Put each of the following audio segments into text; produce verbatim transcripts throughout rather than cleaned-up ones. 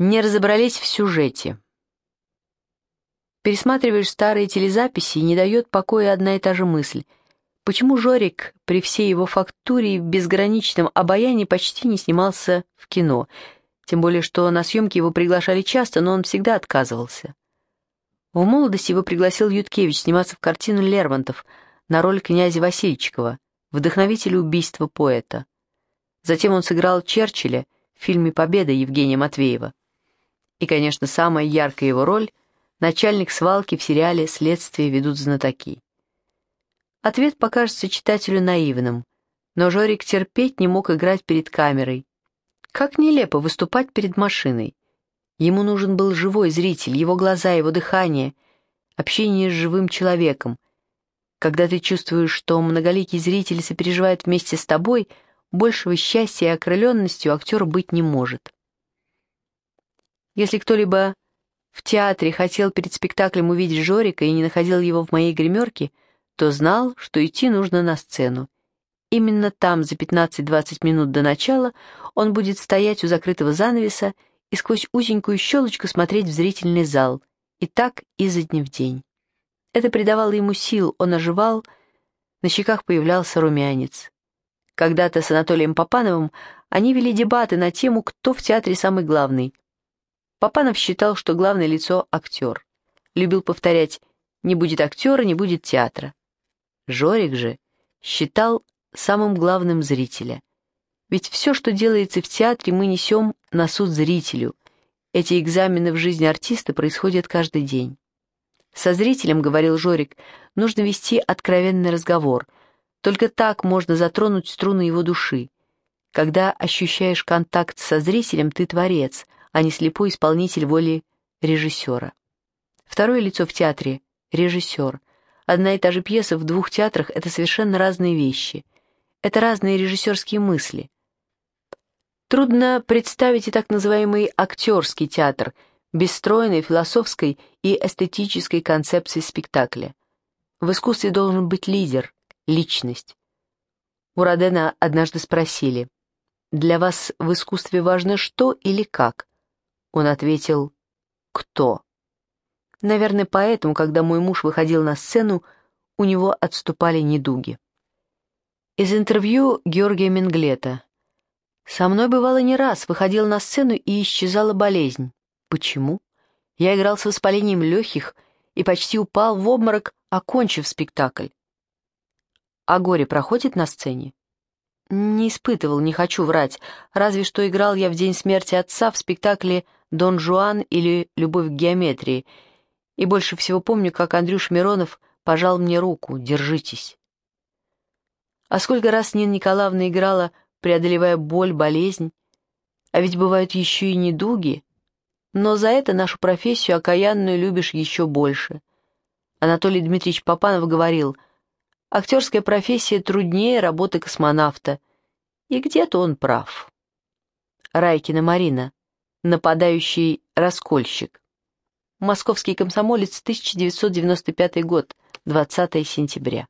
Не разобрались в сюжете. Пересматриваешь старые телезаписи, и не дает покоя одна и та же мысль. Почему Жорик при всей его фактуре и безграничном обаянии почти не снимался в кино? Тем более, что на съемки его приглашали часто, но он всегда отказывался. В молодости его пригласил Юткевич сниматься в картину Лермонтов на роль князя Васильчикова, вдохновителя убийства поэта. Затем он сыграл Черчилля в фильме «Победа» Евгения Матвеева. И, конечно, самая яркая его роль — начальник свалки в сериале «Следствие ведут знатоки». Ответ покажется читателю наивным, но Жорик терпеть не мог играть перед камерой. Как нелепо выступать перед машиной. Ему нужен был живой зритель, его глаза, его дыхание, общение с живым человеком. Когда ты чувствуешь, что многоликий зритель сопереживает вместе с тобой, большего счастья и окрыленности у актера быть не может. Если кто-либо в театре хотел перед спектаклем увидеть Жорика и не находил его в моей гримерке, то знал, что идти нужно на сцену. Именно там, за пятнадцать-двадцать минут до начала, он будет стоять у закрытого занавеса и сквозь узенькую щелочку смотреть в зрительный зал, и так изо дня в день. Это придавало ему сил, он оживал, на щеках появлялся румянец. Когда-то с Анатолием Папановым они вели дебаты на тему, кто в театре самый главный. Папанов считал, что главное лицо — актер. Любил повторять: «Не будет актера, не будет театра». Жорик же считал самым главным зрителя. Ведь все, что делается в театре, мы несем на суд зрителю. Эти экзамены в жизни артиста происходят каждый день. Со зрителем, говорил Жорик, нужно вести откровенный разговор. Только так можно затронуть струны его души. Когда ощущаешь контакт со зрителем, ты творец, а не слепой исполнитель воли режиссера. Второе лицо в театре — режиссер. Одна и та же пьеса в двух театрах — это совершенно разные вещи. Это разные режиссерские мысли. Трудно представить и так называемый актерский театр, без стройной философской и эстетической концепции спектакля. В искусстве должен быть лидер, личность. У Родена однажды спросили: «Для вас в искусстве важно что или как?» Он ответил: «Кто?». Наверное, поэтому, когда мой муж выходил на сцену, у него отступали недуги. Из интервью Георгия Менглета. «Со мной бывало не раз, выходил на сцену и исчезала болезнь. Почему? Я играл с воспалением легких и почти упал в обморок, окончив спектакль. А горе проходит на сцене? Не испытывал, не хочу врать, разве что играл я в день смерти отца в спектакле «Дон Жуан» или «Любовь к геометрии», и больше всего помню, как Андрюш Миронов пожал мне руку: «Держитесь». А сколько раз Нина Николаевна играла, преодолевая боль, болезнь. А ведь бывают еще и недуги. Но за это нашу профессию окаянную любишь еще больше. Анатолий Дмитриевич Папанов говорил: актерская профессия труднее работы космонавта. И где-то он прав. Райкина Марина, нападающий раскольщик. Московский комсомолец, тысяча девятьсот девяносто пятый год, двадцатое сентября.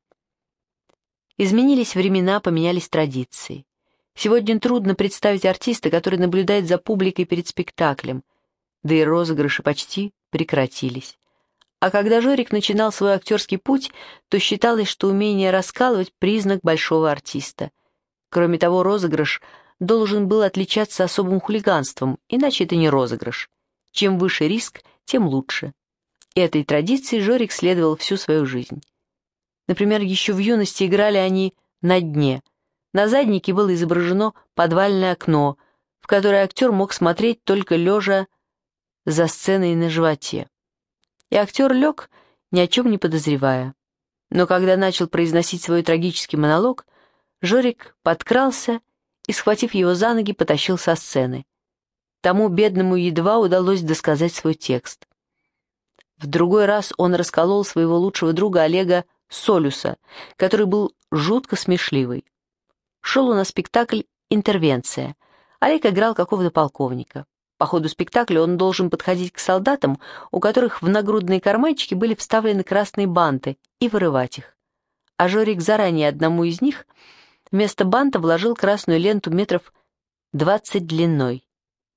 Изменились времена, поменялись традиции. Сегодня трудно представить артиста, который наблюдает за публикой перед спектаклем, да и розыгрыши почти прекратились. А когда Жорик начинал свой актерский путь, то считалось, что умение раскалывать — признак большого артиста. Кроме того, розыгрыш должен был отличаться особым хулиганством, иначе это не розыгрыш. Чем выше риск, тем лучше. И этой традиции Жорик следовал всю свою жизнь. Например, еще в юности играли они «На дне». На заднике было изображено подвальное окно, в которое актер мог смотреть только лежа за сценой на животе. И актер лег, ни о чем не подозревая. Но когда начал произносить свой трагический монолог, Жорик подкрался и, схватив его за ноги, потащил со сцены. Тому бедному едва удалось досказать свой текст. В другой раз он расколол своего лучшего друга Олега Солюса, который был жутко смешливый. Шел у нас спектакль «Интервенция». Олег играл какого-то полковника. По ходу спектакля он должен подходить к солдатам, у которых в нагрудные карманчики были вставлены красные банты, и вырывать их. А Жорик заранее одному из них вместо банта вложил красную ленту метров двадцать длиной.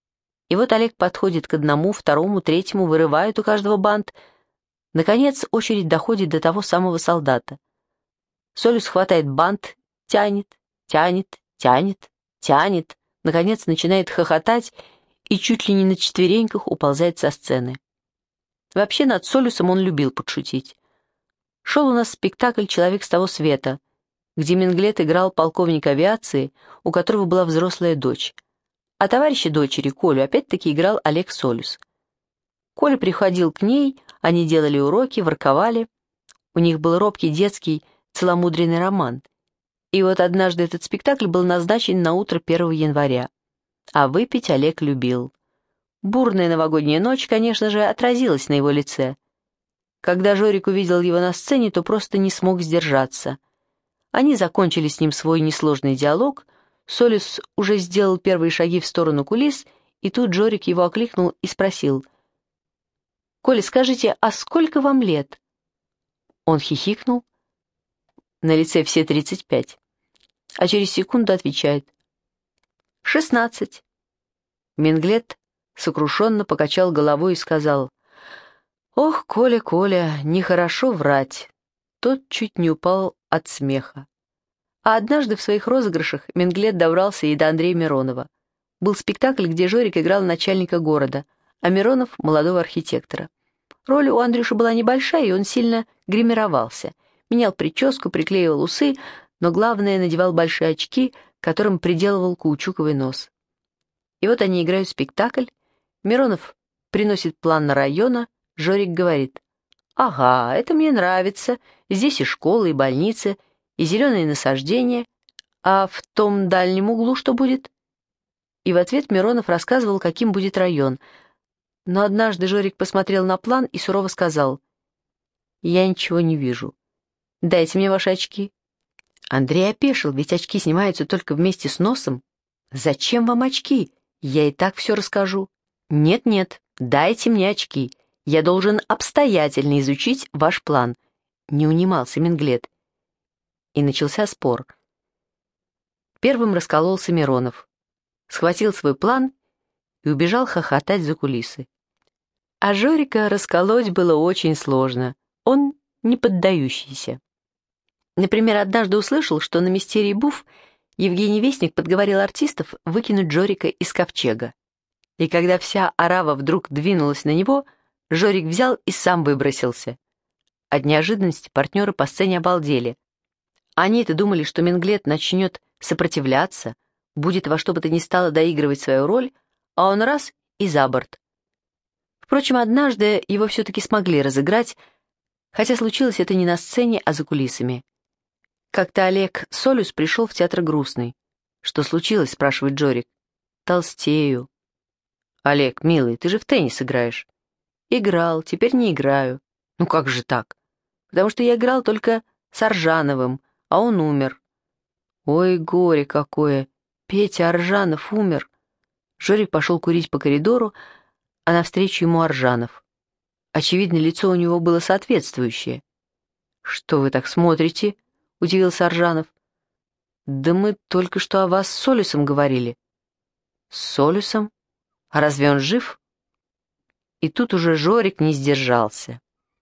И вот Олег подходит к одному, второму, третьему, вырывает у каждого бант. Наконец очередь доходит до того самого солдата. Солюс хватает бант, тянет, тянет, тянет, тянет, наконец начинает хохотать и чуть ли не на четвереньках уползает со сцены. Вообще над Солюсом он любил подшутить. Шел у нас спектакль «Человек с того света», где Менглет играл полковника авиации, у которого была взрослая дочь. А товарища дочери, Колю, опять-таки играл Олег Солюс. Коля приходил к ней, они делали уроки, ворковали. У них был робкий детский целомудренный роман. И вот однажды этот спектакль был назначен на утро первого января. А выпить Олег любил. Бурная новогодняя ночь, конечно же, отразилась на его лице. Когда Жорик увидел его на сцене, то просто не смог сдержаться. Они закончили с ним свой несложный диалог. Солюс уже сделал первые шаги в сторону кулис, и тут Жорик его окликнул и спросил: «Коля, скажите, а сколько вам лет?» Он хихикнул. На лице все тридцать пять. А через секунду отвечает: «Шестнадцать». Менглет сокрушенно покачал головой и сказал: «Ох, Коля, Коля, нехорошо врать». Тот чуть не упал от смеха. А однажды в своих розыгрышах Менглет добрался и до Андрея Миронова. Был спектакль, где Жорик играл начальника города, а Миронов — молодого архитектора. Роль у Андрюши была небольшая, и он сильно гримировался. Менял прическу, приклеивал усы, но главное — надевал большие очки, которым приделывал каучуковый нос. И вот они играют спектакль. Миронов приносит план на района, Жорик говорит: «Ага, это мне нравится, здесь и школа, и больница, и зеленые насаждения, а в том дальнем углу что будет?» И в ответ Миронов рассказывал, каким будет район. Но однажды Жорик посмотрел на план и сурово сказал: «Я ничего не вижу. Дайте мне ваши очки». Андрей опешил, ведь очки снимаются только вместе с носом. «Зачем вам очки? Я и так все расскажу». «Нет-нет, дайте мне очки. Я должен обстоятельно изучить ваш план», — не унимался Менглет. И начался спор. Первым раскололся Миронов, схватил свой план и убежал хохотать за кулисы. А Жорика расколоть было очень сложно, он не поддающийся. Например, однажды услышал, что на мистерии Буф Евгений Вестник подговорил артистов выкинуть Жорика из ковчега. И когда вся орава вдруг двинулась на него, Жорик взял и сам выбросился. От неожиданности партнеры по сцене обалдели. Они-то думали, что Менглет начнет сопротивляться, будет во что бы то ни стало доигрывать свою роль, а он раз — и за борт. Впрочем, однажды его все-таки смогли разыграть, хотя случилось это не на сцене, а за кулисами. Как-то Олег Солюс пришел в театр грустный. «Что случилось?» — спрашивает Жорик. «Толстею». «Олег, милый, ты же в теннис играешь». «Играл, теперь не играю». «Ну как же так?» «Потому что я играл только с Аржановым, а он умер». «Ой, горе какое! Петя Аржанов умер». Жорик пошел курить по коридору, а навстречу ему Аржанов. Очевидно, лицо у него было соответствующее. «Что вы так смотрите?» — удивился Аржанов. «Да мы только что о вас с Солюсом говорили». «С Солюсом? А разве он жив?» И тут уже Жорик не сдержался.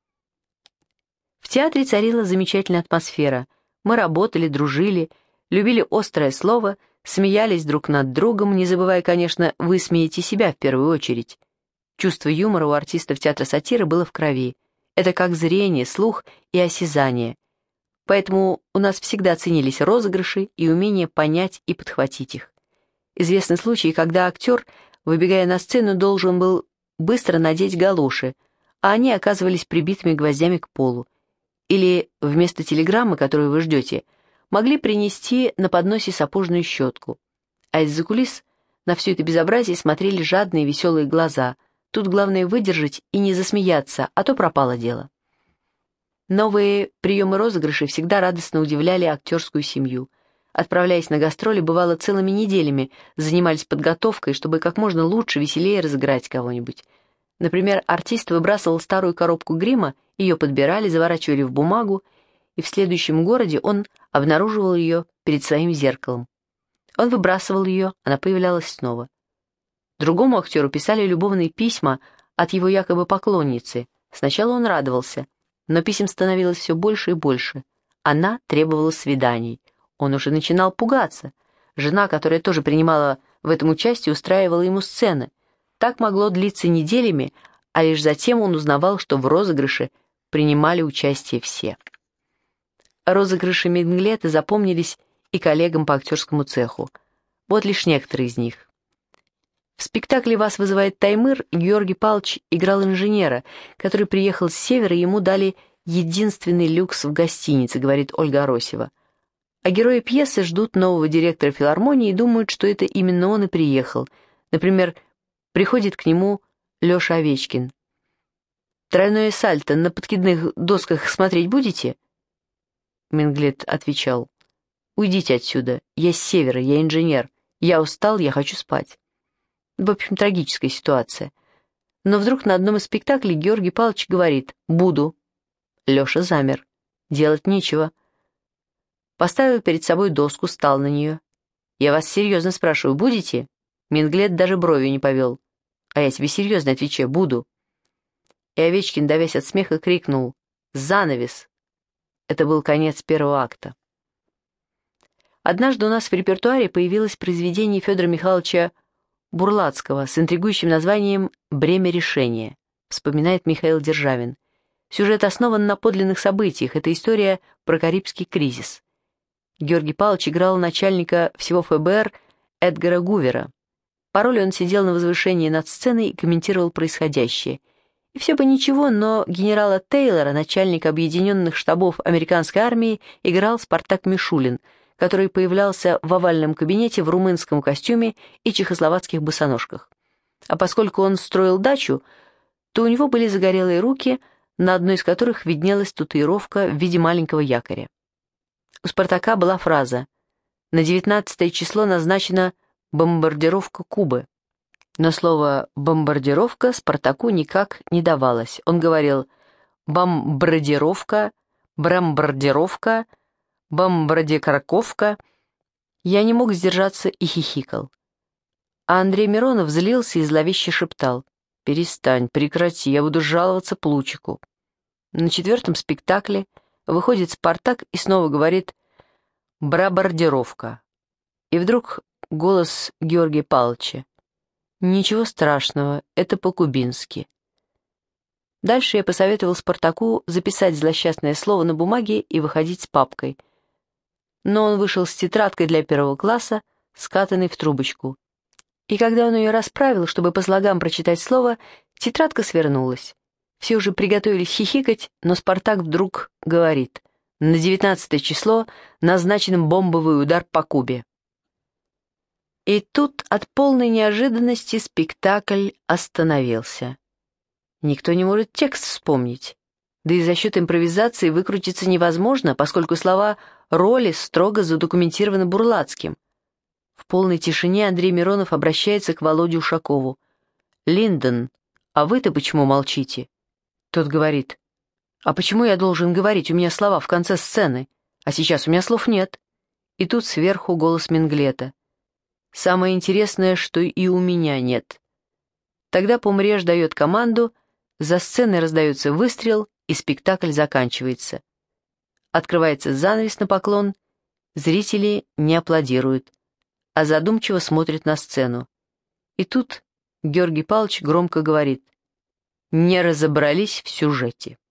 В театре царила замечательная атмосфера. Мы работали, дружили, любили острое слово, смеялись друг над другом, не забывая, конечно, высмеять и себя в первую очередь. Чувство юмора у артистов театра сатиры было в крови. Это как зрение, слух и осязание. Поэтому у нас всегда ценились розыгрыши и умение понять и подхватить их. Известны случаи, когда актер, выбегая на сцену, должен был быстро надеть галоши, а они оказывались прибитыми гвоздями к полу. Или вместо телеграммы, которую вы ждете, могли принести на подносе сапожную щетку. А из-за кулис на все это безобразие смотрели жадные веселые глаза. Тут главное выдержать и не засмеяться, а то пропало дело. Новые приемы розыгрышей всегда радостно удивляли актерскую семью. Отправляясь на гастроли, бывало, целыми неделями занимались подготовкой, чтобы как можно лучше, веселее разыграть кого-нибудь. Например, артист выбрасывал старую коробку грима, ее подбирали, заворачивали в бумагу, и в следующем городе он обнаруживал ее перед своим зеркалом. Он выбрасывал ее, она появлялась снова. Другому актеру писали любовные письма от его якобы поклонницы. Сначала он радовался, но писем становилось все больше и больше. Она требовала свиданий. Он уже начинал пугаться. Жена, которая тоже принимала в этом участие, устраивала ему сцены. Так могло длиться неделями, а лишь затем он узнавал, что в розыгрыше принимали участие все. Розыгрыши Минглета запомнились и коллегам по актерскому цеху. Вот лишь некоторые из них. В спектакле «Вас вызывает Таймыр» Георгий Павлович играл инженера, который приехал с севера, и ему дали единственный люкс в гостинице, говорит Ольга Аросева. А герои пьесы ждут нового директора филармонии и думают, что это именно он и приехал. Например, приходит к нему Леша Овечкин. «Тройное сальто на подкидных досках смотреть будете?» Минглет отвечал: «Уйдите отсюда, я с севера, я инженер, я устал, я хочу спать». В общем, трагическая ситуация. Но вдруг на одном из спектаклей Георгий Павлович говорит: «Буду». Леша замер. Делать нечего. Поставил перед собой доску, стал на нее. «Я вас серьезно спрашиваю, будете?» Минглет даже бровью не повел. «А я тебе серьезно отвечаю, буду». И Овечкин, давясь от смеха, крикнул: «Занавес!» Это был конец первого акта. Однажды у нас в репертуаре появилось произведение Федора Михайловича Бурлацкого с интригующим названием «Бремя решения», вспоминает Михаил Державин. Сюжет основан на подлинных событиях, это история про Карибский кризис. Георгий Павлович играл начальника всего эф бэ эр Эдгара Гувера. По роли он сидел на возвышении над сценой и комментировал происходящее. И все бы ничего, но генерала Тейлора, начальника объединенных штабов американской армии, играл Спартак Мишулин, который появлялся в овальном кабинете в румынском костюме и чехословацких босоножках. А поскольку он строил дачу, то у него были загорелые руки, на одной из которых виднелась татуировка в виде маленького якоря. У Спартака была фраза: «На девятнадцатое число назначена бомбардировка Кубы». Но слово «бомбардировка» Спартаку никак не давалось. Он говорил «бомбардировка», «брамбардировка», «бомбардикарковка». Я не мог сдержаться и хихикал. А Андрей Миронов злился и зловеще шептал: «Перестань, прекрати, я буду жаловаться Плучику». На четвертом спектакле выходит Спартак и снова говорит «брабардировка». И вдруг голос Георгия Павловича: «Ничего страшного, это по-кубински». Дальше я посоветовал Спартаку записать злосчастное слово на бумаге и выходить с папкой. Но он вышел с тетрадкой для первого класса, скатанной в трубочку. И когда он ее расправил, чтобы по слогам прочитать слово, тетрадка свернулась. Все уже приготовились хихикать, но Спартак вдруг говорит: «На девятнадцатое число назначен бомбовый удар по Кубе». И тут от полной неожиданности спектакль остановился. Никто не может текст вспомнить. Да и за счет импровизации выкрутиться невозможно, поскольку слова роли строго задокументированы Бурлацким. В полной тишине Андрей Миронов обращается к Володе Ушакову: «Линдон, а вы-то почему молчите?» Тот говорит: «А почему я должен говорить? У меня слова в конце сцены, а сейчас у меня слов нет». И тут сверху голос Минглета: «Самое интересное, что и у меня нет». Тогда Помреж дает команду, за сценой раздается выстрел, и спектакль заканчивается. Открывается занавес на поклон, зрители не аплодируют, а задумчиво смотрят на сцену. И тут Георгий Павлович громко говорит: «Не разобрались в сюжете».